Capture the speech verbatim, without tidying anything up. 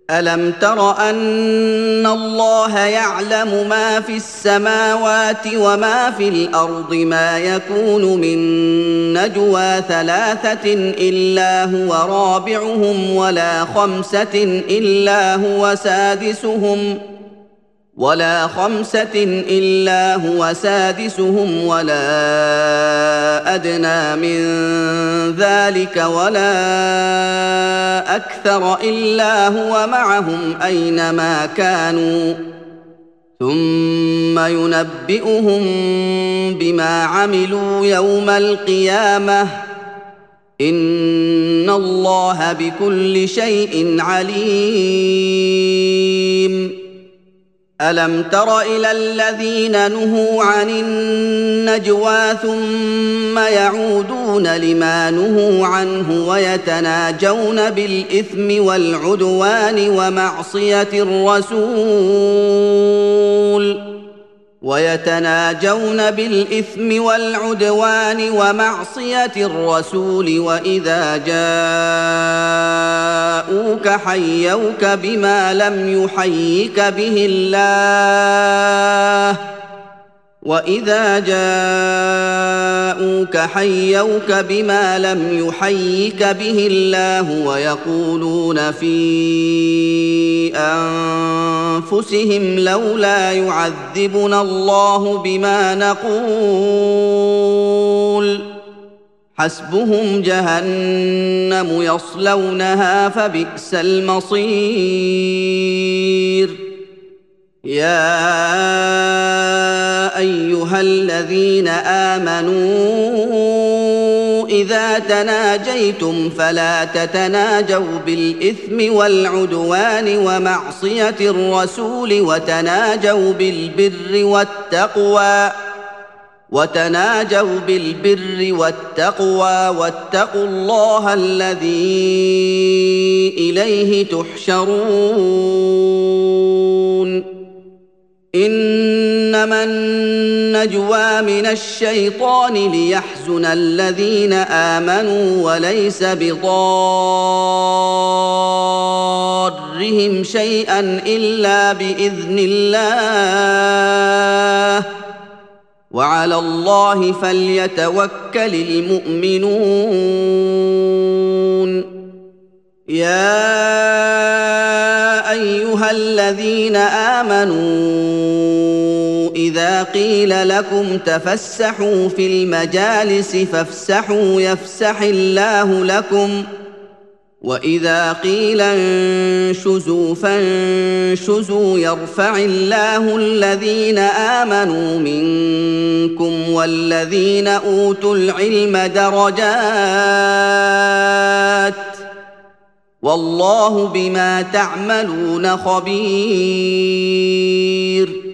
ألم تر أن الله يعلم ما في السماوات وما في الأرض ما يكون من نجوى ثلاثة إلا هو رابعهم ولا خمسة إلا هو سادسهم ولا خمسة إلا هو سادسهم ولا أدنى من ذلك ولا أكثر إلا هو معهم أينما كانوا ثم ينبئهم بما عملوا يوم القيامة إن الله بكل شيء عليم. ألم تر إلى الذين نهوا عن النجوى ثم يعودون لما نهوا عنه ويتناجون بالإثم والعدوان ومعصية الرسول ويتناجون بالإثم والعدوان ومعصية الرسول وإذا جاءوك حيوك بما لم يحيك به الله وإذا جاءوك حيوك بما لم يحيك به الله ويقولون في أنفسهم لولا يعذبنا الله بما نقول حسبهم جهنم يصلونها فبئس المصير. يا أيها الذين آمنوا إذا تناجيتم فلا تتناجوا بالإثم والعدوان ومعصية الرسول وتناجوا بالبر والتقوى وتناجوا بالبر والتقوى واتقوا الله الذي إليه تحشرون. إنما النجوى من الشيطان ليحزن الذين آمنوا وليس بضارهم شيئا إلا بإذن الله وعلى الله فليتوكل المؤمنون. يا أيها الذين آمنوا إذا قيل لكم تفسحوا في المجالس فافسحوا يفسح الله لكم وإذا قيل انشزوا فانشزوا يرفع الله الذين آمنوا منكم والذين أوتوا العلم درجات والله بما تعملون خبير.